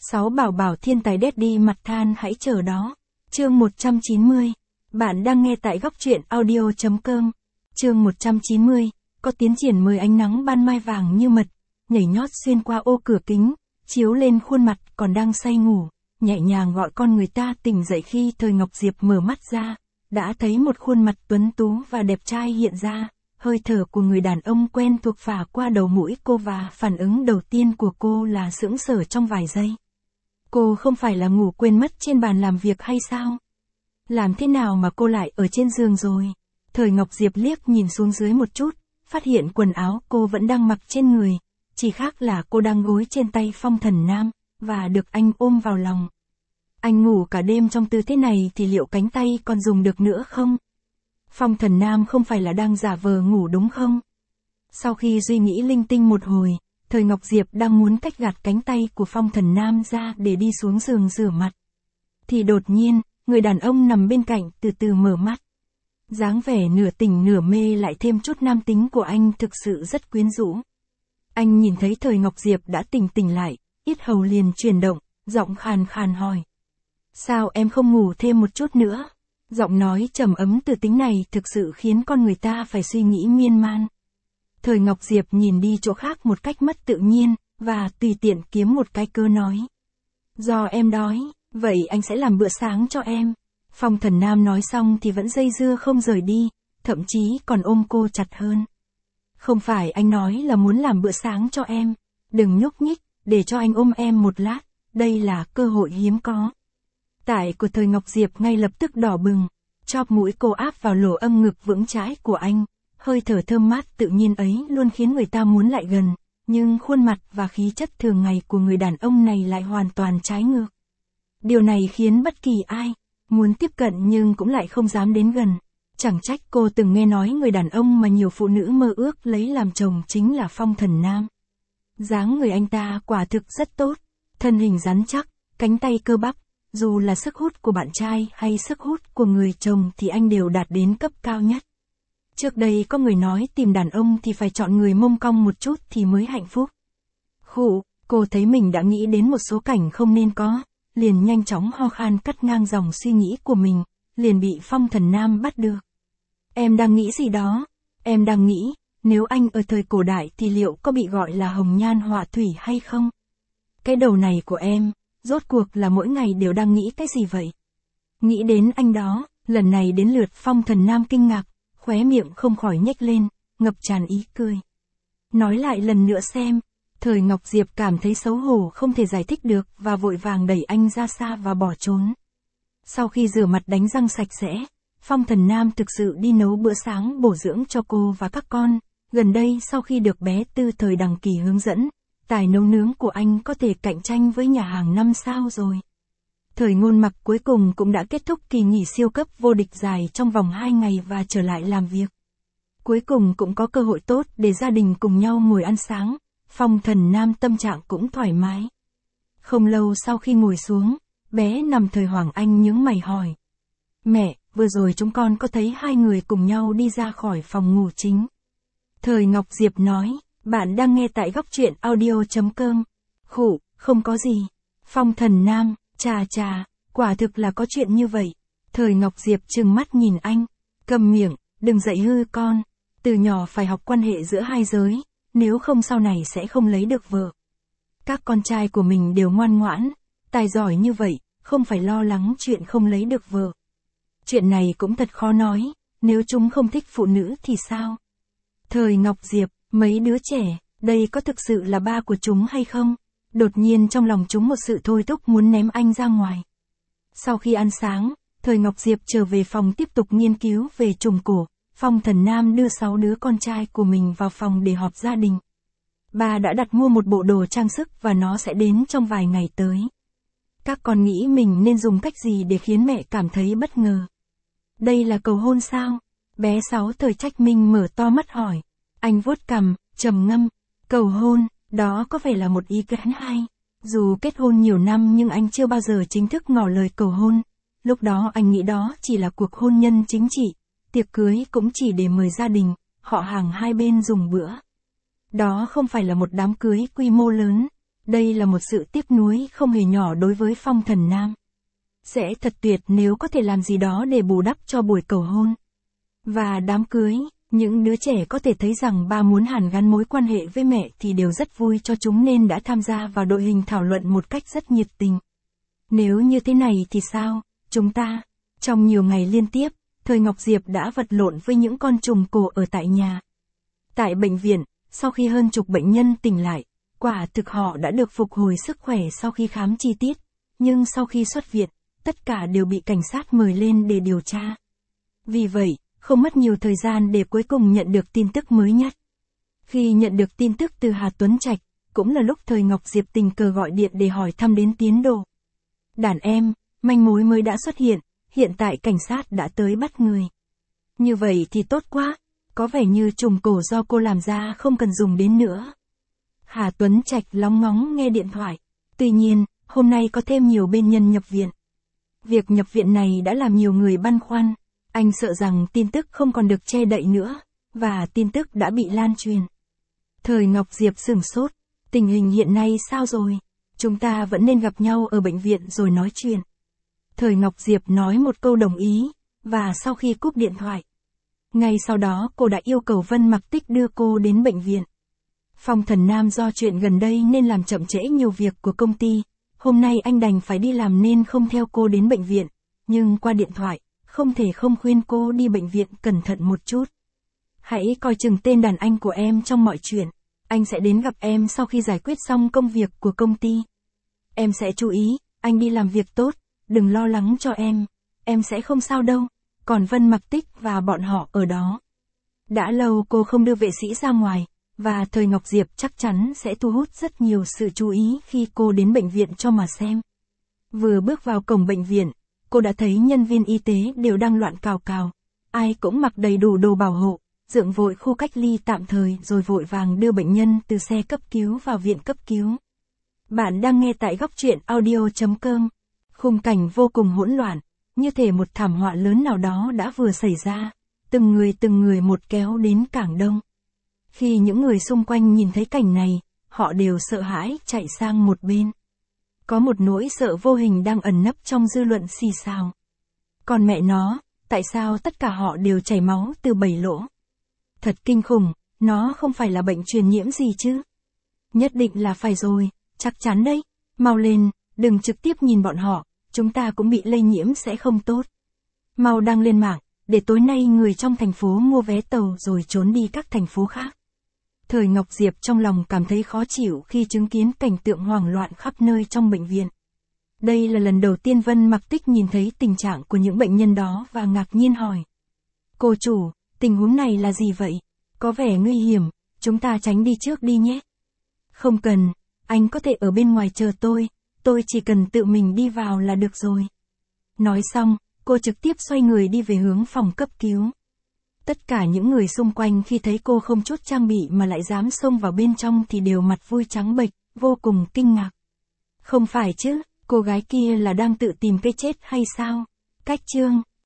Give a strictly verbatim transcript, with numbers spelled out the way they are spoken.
Sáu bảo bảo thiên tài daddy mặt than hãy chờ đó. Chương một trăm chín mươi. Bạn đang nghe tại góc truyện audio chấm com. Chương một trăm chín mươi. Có tiến triển mời ánh nắng ban mai vàng như mật, nhảy nhót xuyên qua ô cửa kính, chiếu lên khuôn mặt còn đang say ngủ, nhẹ nhàng gọi con người ta tỉnh dậy khi Thời Ngọc Diệp mở mắt ra, đã thấy một khuôn mặt tuấn tú và đẹp trai hiện ra, hơi thở của người đàn ông quen thuộc phả qua đầu mũi cô và phản ứng đầu tiên của cô là sững sờ trong vài giây. Cô không phải là ngủ quên mất trên bàn làm việc hay sao? Làm thế nào mà cô lại ở trên giường rồi? Thời Ngọc Diệp liếc nhìn xuống dưới một chút, phát hiện quần áo cô vẫn đang mặc trên người, chỉ khác là cô đang gối trên tay Phong Thần Nam, và được anh ôm vào lòng. Anh ngủ cả đêm trong tư thế này thì liệu cánh tay còn dùng được nữa không? Phong Thần Nam không phải là đang giả vờ ngủ đúng không? Sau khi suy nghĩ linh tinh một hồi, Thời Ngọc Diệp đang muốn cách gạt cánh tay của Phong Thần Nam ra để đi xuống giường rửa mặt. Thì đột nhiên, người đàn ông nằm bên cạnh từ từ mở mắt. Dáng vẻ nửa tỉnh nửa mê lại thêm chút nam tính của anh thực sự rất quyến rũ. Anh nhìn thấy Thời Ngọc Diệp đã tỉnh tỉnh lại, yết hầu liền chuyển động, giọng khàn khàn hỏi. Sao em không ngủ thêm một chút nữa? Giọng nói trầm ấm từ tính này thực sự khiến con người ta phải suy nghĩ miên man. Thời Ngọc Diệp nhìn đi chỗ khác một cách mất tự nhiên, và tùy tiện kiếm một cái cớ nói. Do em đói, vậy anh sẽ làm bữa sáng cho em. Phong Thần Nam nói xong thì vẫn dây dưa không rời đi, thậm chí còn ôm cô chặt hơn. Không phải anh nói là muốn làm bữa sáng cho em, đừng nhúc nhích, để cho anh ôm em một lát, đây là cơ hội hiếm có. Tại của Thời Ngọc Diệp ngay lập tức đỏ bừng, chóp mũi cô áp vào lỗ âm ngực vững chãi của anh, hơi thở thơm mát tự nhiên ấy luôn khiến người ta muốn lại gần, nhưng khuôn mặt và khí chất thường ngày của người đàn ông này lại hoàn toàn trái ngược. Điều này khiến bất kỳ ai muốn tiếp cận nhưng cũng lại không dám đến gần. Chẳng trách cô từng nghe nói người đàn ông mà nhiều phụ nữ mơ ước lấy làm chồng chính là Phong Thần Nam. Dáng người anh ta quả thực rất tốt, thân hình rắn chắc, cánh tay cơ bắp, dù là sức hút của bạn trai hay sức hút của người chồng thì anh đều đạt đến cấp cao nhất. Trước đây có người nói tìm đàn ông thì phải chọn người mông cong một chút thì mới hạnh phúc. Khụ, cô thấy mình đã nghĩ đến một số cảnh không nên có, liền nhanh chóng ho khan cắt ngang dòng suy nghĩ của mình, liền bị Phong Thần Nam bắt được. Em đang nghĩ gì đó? Em đang nghĩ, nếu anh ở thời cổ đại thì liệu có bị gọi là hồng nhan họa thủy hay không? Cái đầu này của em, rốt cuộc là mỗi ngày đều đang nghĩ cái gì vậy? Nghĩ đến anh đó, lần này đến lượt Phong Thần Nam kinh ngạc, khóe miệng không khỏi nhếch lên, ngập tràn ý cười. Nói lại lần nữa xem. Thời Ngọc Diệp cảm thấy xấu hổ không thể giải thích được và vội vàng đẩy anh ra xa và bỏ trốn. Sau khi rửa mặt đánh răng sạch sẽ, Phong Thần Nam thực sự đi nấu bữa sáng bổ dưỡng cho cô và các con. Gần đây sau khi được bé Tư Thời Đằng Kỳ hướng dẫn, tài nấu nướng của anh có thể cạnh tranh với nhà hàng năm sao rồi. Thời Ngôn Mặc cuối cùng cũng đã kết thúc kỳ nghỉ siêu cấp vô địch dài trong vòng hai ngày và trở lại làm việc. Cuối cùng cũng có cơ hội tốt để gia đình cùng nhau ngồi ăn sáng. Phong Thần Nam tâm trạng cũng thoải mái. Không lâu sau khi ngồi xuống, bé nằm Thời Hoàng Anh nhướng mày hỏi. Mẹ, vừa rồi chúng con có thấy hai người cùng nhau đi ra khỏi phòng ngủ chính. Thời Ngọc Diệp nói, bạn đang nghe tại góc truyện audio chấm com. Khụ, không có gì. Phong Thần Nam, chà chà, quả thực là có chuyện như vậy. Thời Ngọc Diệp trừng mắt nhìn anh, cầm miệng, đừng dạy hư con. Từ nhỏ phải học quan hệ giữa hai giới. Nếu không sau này sẽ không lấy được vợ. Các con trai của mình đều ngoan ngoãn, tài giỏi như vậy, không phải lo lắng chuyện không lấy được vợ. Chuyện này cũng thật khó nói, nếu chúng không thích phụ nữ thì sao? Thời Ngọc Diệp, mấy đứa trẻ, đây có thực sự là ba của chúng hay không? Đột nhiên trong lòng chúng một sự thôi thúc muốn ném anh ra ngoài. Sau khi ăn sáng, Thời Ngọc Diệp trở về phòng tiếp tục nghiên cứu về trùng cổ. Phong Thần Nam đưa sáu đứa con trai của mình vào phòng để họp gia đình. Ba đã đặt mua một bộ đồ trang sức và nó sẽ đến trong vài ngày tới. Các con nghĩ mình nên dùng cách gì để khiến mẹ cảm thấy bất ngờ? Đây là cầu hôn sao? Bé Sáu Thời Trách Minh mở to mắt hỏi. Anh vuốt cằm, trầm ngâm. Cầu hôn, đó có phải là một ý kiến hay? Dù kết hôn nhiều năm nhưng anh chưa bao giờ chính thức ngỏ lời cầu hôn. Lúc đó anh nghĩ đó chỉ là cuộc hôn nhân chính trị. Tiệc cưới cũng chỉ để mời gia đình, họ hàng hai bên dùng bữa. Đó không phải là một đám cưới quy mô lớn. Đây là một sự tiếc nuối không hề nhỏ đối với Phong Thần Nam. Sẽ thật tuyệt nếu có thể làm gì đó để bù đắp cho buổi cầu hôn và đám cưới. Những đứa trẻ có thể thấy rằng ba muốn hàn gắn mối quan hệ với mẹ thì đều rất vui cho chúng nên đã tham gia vào đội hình thảo luận một cách rất nhiệt tình. Nếu như thế này thì sao, chúng ta? Trong nhiều ngày liên tiếp, Thời Ngọc Diệp đã vật lộn với những con trùng cổ ở tại nhà. Tại bệnh viện, sau khi hơn chục bệnh nhân tỉnh lại, quả thực họ đã được phục hồi sức khỏe sau khi khám chi tiết, nhưng sau khi xuất viện, tất cả đều bị cảnh sát mời lên để điều tra. Vì vậy, không mất nhiều thời gian để cuối cùng nhận được tin tức mới nhất. Khi nhận được tin tức từ Hà Tuấn Trạch, cũng là lúc Thời Ngọc Diệp tình cờ gọi điện để hỏi thăm đến tiến độ. Đàn em, manh mối mới đã xuất hiện, hiện tại cảnh sát đã tới bắt người. Như vậy thì tốt quá, có vẻ như trùng cổ do cô làm ra không cần dùng đến nữa. Hà Tuấn Trạch lóng ngóng nghe điện thoại. Tuy nhiên, hôm nay có thêm nhiều bệnh nhân nhập viện. Việc nhập viện này đã làm nhiều người băn khoăn. Anh sợ rằng tin tức không còn được che đậy nữa, và tin tức đã bị lan truyền. Thời Ngọc Diệp sửng sốt. Tình hình hiện nay sao rồi? Chúng ta vẫn nên gặp nhau ở bệnh viện rồi nói chuyện. Thời Ngọc Diệp nói một câu đồng ý, và sau khi cúp điện thoại, ngay sau đó cô đã yêu cầu Vân Mặc Tích đưa cô đến bệnh viện. Phong Thần Nam do chuyện gần đây nên làm chậm trễ nhiều việc của công ty. Hôm nay anh đành phải đi làm nên không theo cô đến bệnh viện, nhưng qua điện thoại, không thể không khuyên cô đi bệnh viện cẩn thận một chút. Hãy coi chừng tên đàn anh của em trong mọi chuyện. Anh sẽ đến gặp em sau khi giải quyết xong công việc của công ty. Em sẽ chú ý, anh đi làm việc tốt, đừng lo lắng cho em. Em sẽ không sao đâu. Còn Vân Mặc Tích và bọn họ ở đó. Đã lâu cô không đưa vệ sĩ ra ngoài, và Thời Ngọc Diệp chắc chắn sẽ thu hút rất nhiều sự chú ý khi cô đến bệnh viện cho mà xem. Vừa bước vào cổng bệnh viện, cô đã thấy nhân viên y tế đều đang loạn cào cào. Ai cũng mặc đầy đủ đồ bảo hộ, dựng vội khu cách ly tạm thời rồi vội vàng đưa bệnh nhân từ xe cấp cứu vào viện cấp cứu. Bạn đang nghe tại góc truyện audio chấm com. Khung cảnh vô cùng hỗn loạn, như thể một thảm họa lớn nào đó đã vừa xảy ra. Từng người từng người một kéo đến cảng đông. Khi những người xung quanh nhìn thấy cảnh này, họ đều sợ hãi chạy sang một bên. Có một nỗi sợ vô hình đang ẩn nấp trong dư luận xì xào. Còn mẹ nó, tại sao tất cả họ đều chảy máu từ bảy lỗ? Thật kinh khủng, nó không phải là bệnh truyền nhiễm gì chứ? Nhất định là phải rồi, chắc chắn đấy. Mau lên, đừng trực tiếp nhìn bọn họ, chúng ta cũng bị lây nhiễm sẽ không tốt. Mau đăng lên mạng, để tối nay người trong thành phố mua vé tàu rồi trốn đi các thành phố khác. Thời Ngọc Diệp trong lòng cảm thấy khó chịu khi chứng kiến cảnh tượng hoảng loạn khắp nơi trong bệnh viện. Đây là lần đầu tiên Vân Mặc Tích nhìn thấy tình trạng của những bệnh nhân đó và ngạc nhiên hỏi. Cô chủ, tình huống này là gì vậy? Có vẻ nguy hiểm, chúng ta tránh đi trước đi nhé. Không cần, anh có thể ở bên ngoài chờ tôi, tôi chỉ cần tự mình đi vào là được rồi. Nói xong, cô trực tiếp xoay người đi về hướng phòng cấp cứu. Tất cả những người xung quanh khi thấy cô không chút trang bị mà lại dám xông vào bên trong thì đều mặt vui trắng bệch, vô cùng kinh ngạc. Không phải chứ, cô gái kia là đang tự tìm cái chết hay sao? Cách chương